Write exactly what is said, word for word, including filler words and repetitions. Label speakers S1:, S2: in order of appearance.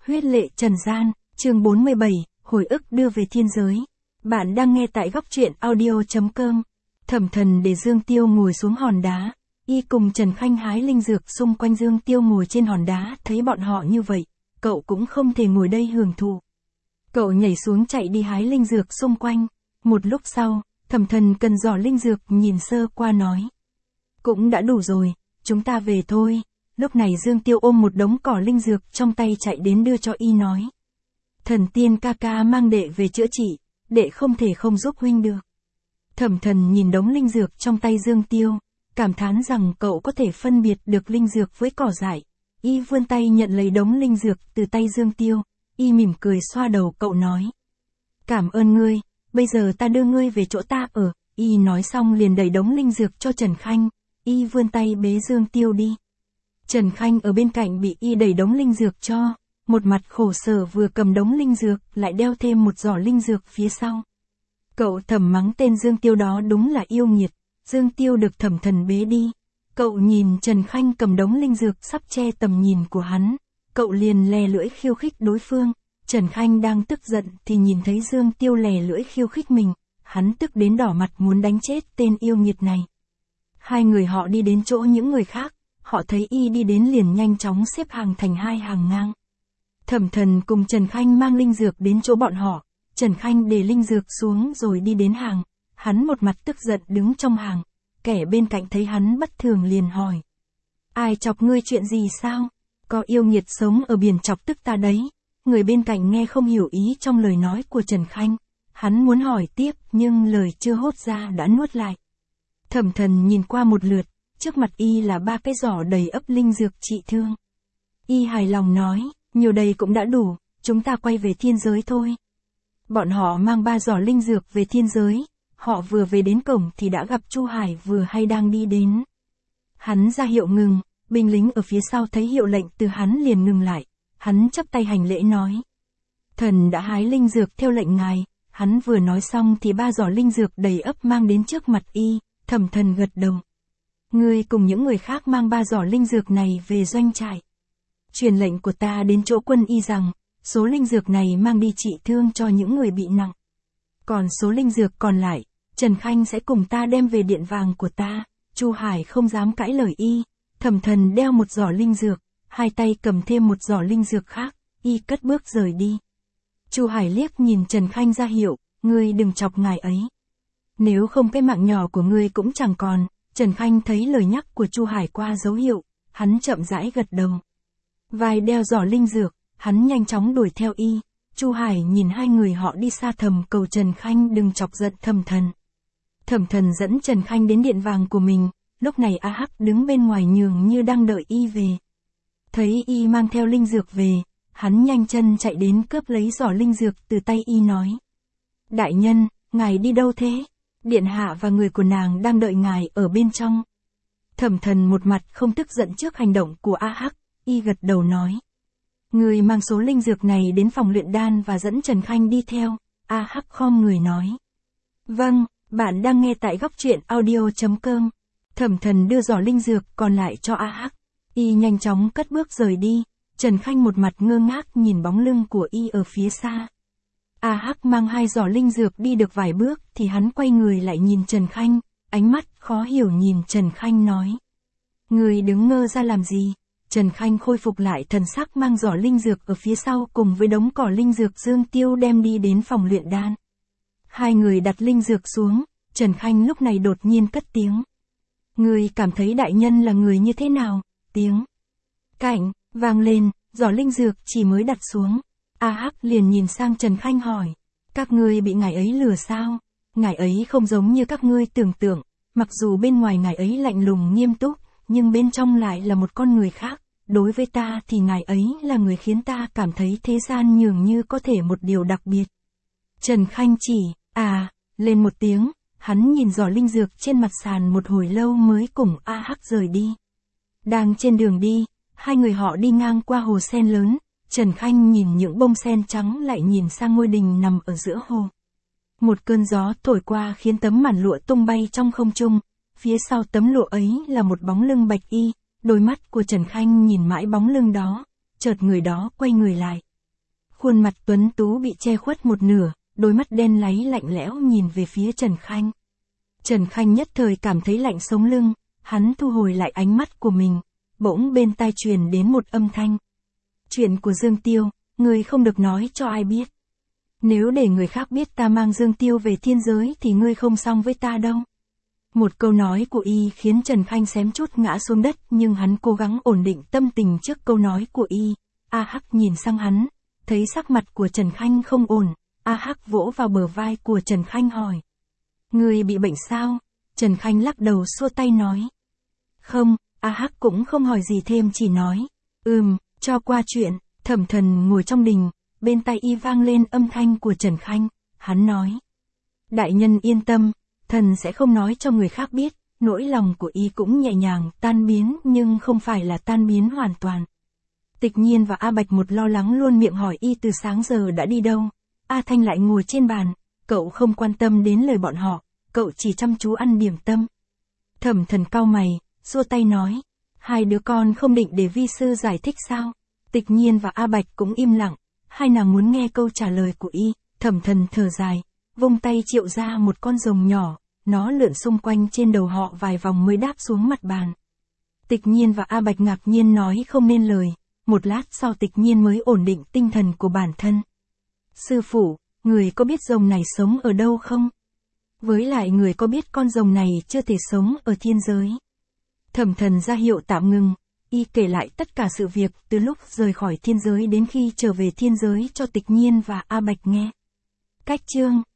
S1: Huyết lệ trần gian, chương bốn mươi bảy, hồi ức đưa về thiên giới. Bạn đang nghe tại góc truyện audio chấm com. Thẩm Thần để Dương Tiêu ngồi xuống hòn đá, y cùng Trần Khanh hái linh dược xung quanh Dương Tiêu ngồi trên hòn đá, thấy bọn họ như vậy, cậu cũng không thể ngồi đây hưởng thụ. Cậu nhảy xuống chạy đi hái linh dược xung quanh, một lúc sau, Thẩm Thần cần giỏ linh dược nhìn sơ qua nói. Cũng đã đủ rồi, chúng ta về thôi. Lúc này Dương Tiêu ôm một đống cỏ linh dược trong tay chạy đến đưa cho y nói. Thần tiên ca ca mang đệ về chữa trị, đệ không thể không giúp huynh được. Thẩm Thần nhìn đống linh dược trong tay Dương Tiêu, cảm thán rằng cậu có thể phân biệt được linh dược với cỏ dại. Y vươn tay nhận lấy đống linh dược từ tay Dương Tiêu, y mỉm cười xoa đầu cậu nói. Cảm ơn ngươi, bây giờ ta đưa ngươi về chỗ ta ở. Y nói xong liền đẩy đống linh dược cho Trần Khanh, y vươn tay bế Dương Tiêu đi. Trần Khanh ở bên cạnh bị y đẩy đống linh dược cho, một mặt khổ sở vừa cầm đống linh dược lại đeo thêm một giỏ linh dược phía sau. Cậu thầm mắng tên Dương Tiêu đó đúng là yêu nghiệt. Dương Tiêu được Thẩm Thần bế đi. Cậu nhìn Trần Khanh cầm đống linh dược sắp che tầm nhìn của hắn. Cậu liền lè lưỡi khiêu khích đối phương. Trần Khanh đang tức giận thì nhìn thấy Dương Tiêu lè lưỡi khiêu khích mình. Hắn tức đến đỏ mặt muốn đánh chết tên yêu nghiệt này. Hai người họ đi đến chỗ những người khác. Họ thấy y đi đến liền nhanh chóng xếp hàng thành hai hàng ngang. Thẩm Thần cùng Trần Khanh mang linh dược đến chỗ bọn họ. Trần Khanh để linh dược xuống rồi đi đến hàng. Hắn một mặt tức giận đứng trong hàng. Kẻ bên cạnh thấy hắn bất thường liền hỏi. Ai chọc ngươi chuyện gì sao? Có yêu nghiệt sống ở biển chọc tức ta đấy. Người bên cạnh nghe không hiểu ý trong lời nói của Trần Khanh. Hắn muốn hỏi tiếp nhưng lời chưa hốt ra đã nuốt lại. Thẩm Thần nhìn qua một lượt. Trước mặt y là ba cái giỏ đầy ấp linh dược trị thương. Y hài lòng nói, nhiều đây cũng đã đủ, chúng ta quay về thiên giới thôi. Bọn họ mang ba giỏ linh dược về thiên giới. Họ vừa về đến cổng thì đã gặp Chu Hải vừa hay đang đi đến. Hắn ra hiệu ngừng, binh lính ở phía sau thấy hiệu lệnh từ hắn liền ngừng lại. Hắn chắp tay hành lễ nói. Thần đã hái linh dược theo lệnh ngài. Hắn vừa nói xong thì ba giỏ linh dược đầy ấp mang đến trước mặt y. Thẩm Thần gật đầu. Ngươi cùng những người khác mang ba giỏ linh dược này về doanh trại. Truyền lệnh của ta đến chỗ quân y rằng, số linh dược này mang đi trị thương cho những người bị nặng. Còn số linh dược còn lại, Trần Khanh sẽ cùng ta đem về điện vàng của ta. Chu Hải không dám cãi lời y. Thẩm Thần đeo một giỏ linh dược, hai tay cầm thêm một giỏ linh dược khác, y cất bước rời đi. Chu Hải liếc nhìn Trần Khanh ra hiệu, ngươi đừng chọc ngài ấy. Nếu không cái mạng nhỏ của ngươi cũng chẳng còn. Trần Khanh thấy lời nhắc của Chu Hải qua dấu hiệu, hắn chậm rãi gật đầu. Vai đeo giỏ linh dược, hắn nhanh chóng đuổi theo y. Chu Hải nhìn hai người họ đi xa thầm cầu Trần Khanh đừng chọc giận Thẩm Thần. Thẩm Thần dẫn Trần Khanh đến điện vàng của mình, lúc này A Hắc đứng bên ngoài nhường như đang đợi y về. Thấy y mang theo linh dược về, hắn nhanh chân chạy đến cướp lấy giỏ linh dược từ tay y nói. Đại nhân, ngài đi đâu thế? Điện hạ và người của nàng đang đợi ngài ở bên trong. Thẩm Thần một mặt không tức giận trước hành động của A Hắc, y gật đầu nói. Người mang số linh dược này đến phòng luyện đan và dẫn Trần Khanh đi theo. A Hắc khom người nói. Vâng, bạn đang nghe tại góc truyện audio chấm com. Thẩm Thần đưa giỏ linh dược còn lại cho A Hắc. Y nhanh chóng cất bước rời đi. Trần Khanh một mặt ngơ ngác nhìn bóng lưng của y ở phía xa. A Hắc mang hai giỏ linh dược đi được vài bước thì hắn quay người lại nhìn Trần Khanh, ánh mắt khó hiểu nhìn Trần Khanh nói. Người đứng ngơ ra làm gì? Trần Khanh khôi phục lại thần sắc mang giỏ linh dược ở phía sau cùng với đống cỏ linh dược Dương Tiêu đem đi đến phòng luyện đan. Hai người đặt linh dược xuống, Trần Khanh lúc này đột nhiên cất tiếng. Người cảm thấy đại nhân là người như thế nào? Tiếng cảnh vang lên, giỏ linh dược chỉ mới đặt xuống. A Hắc liền nhìn sang Trần Khanh hỏi. Các ngươi bị ngài ấy lừa sao? Ngài ấy không giống như các ngươi tưởng tượng. Mặc dù bên ngoài ngài ấy lạnh lùng nghiêm túc, nhưng bên trong lại là một con người khác. Đối với ta thì ngài ấy là người khiến ta cảm thấy thế gian nhường như có thể một điều đặc biệt. Trần Khanh chỉ, à, lên một tiếng, hắn nhìn giỏ linh dược trên mặt sàn một hồi lâu mới cùng A Hắc rời đi. Đang trên đường đi, hai người họ đi ngang qua hồ sen lớn. Trần Khanh nhìn những bông sen trắng lại nhìn sang ngôi đình nằm ở giữa hồ. Một cơn gió thổi qua khiến tấm màn lụa tung bay trong không trung, phía sau tấm lụa ấy là một bóng lưng bạch y, đôi mắt của Trần Khanh nhìn mãi bóng lưng đó, chợt người đó quay người lại, Khuôn mặt tuấn tú bị che khuất một nửa, đôi mắt đen láy lạnh lẽo nhìn về phía Trần Khanh. Trần Khanh nhất thời cảm thấy lạnh sống lưng, hắn thu hồi lại ánh mắt của mình, bỗng bên tai truyền đến một âm thanh. Chuyện của Dương Tiêu, ngươi không được nói cho ai biết. Nếu để người khác biết ta mang Dương Tiêu về thiên giới thì ngươi không xong với ta đâu. Một câu nói của y khiến Trần Khanh xém chút ngã xuống đất, nhưng hắn cố gắng ổn định tâm tình trước câu nói của y. A Hắc nhìn sang hắn, thấy sắc mặt của Trần Khanh không ổn, A Hắc vỗ vào bờ vai của Trần Khanh hỏi. Ngươi bị bệnh sao? Trần Khanh lắc đầu xua tay nói. Không, A Hắc cũng không hỏi gì thêm chỉ nói. Ừm, cho qua chuyện. Thẩm Thần ngồi trong đình, bên tai y vang lên âm thanh của Trần Khanh, hắn nói. Đại nhân yên tâm, thần sẽ không nói cho người khác biết, nỗi lòng của y cũng nhẹ nhàng tan biến nhưng không phải là tan biến hoàn toàn. Tịch Nhiên và A Bạch một lo lắng luôn miệng hỏi y từ sáng giờ đã đi đâu. A Thanh lại ngồi trên bàn, cậu không quan tâm đến lời bọn họ, cậu chỉ chăm chú ăn điểm tâm. Thẩm Thần cau mày, xua tay nói, hai đứa con không định để vi sư giải thích sao? Tịch Nhiên và A Bạch cũng im lặng, hai nàng muốn nghe câu trả lời của y. Thẩm Thần thở dài, vung tay triệu ra một con rồng nhỏ, nó lượn xung quanh trên đầu họ vài vòng mới đáp xuống mặt bàn. Tịch Nhiên và A Bạch ngạc nhiên nói không nên lời, một lát sau Tịch Nhiên mới ổn định tinh thần của bản thân. Sư phụ, người có biết rồng này sống ở đâu không? Với lại người có biết con rồng này chưa thể sống ở thiên giới? Thẩm Thần ra hiệu tạm ngừng, y kể lại tất cả sự việc từ lúc rời khỏi thiên giới đến khi trở về thiên giới cho Tịch Nhiên và A Bạch nghe. Cách chương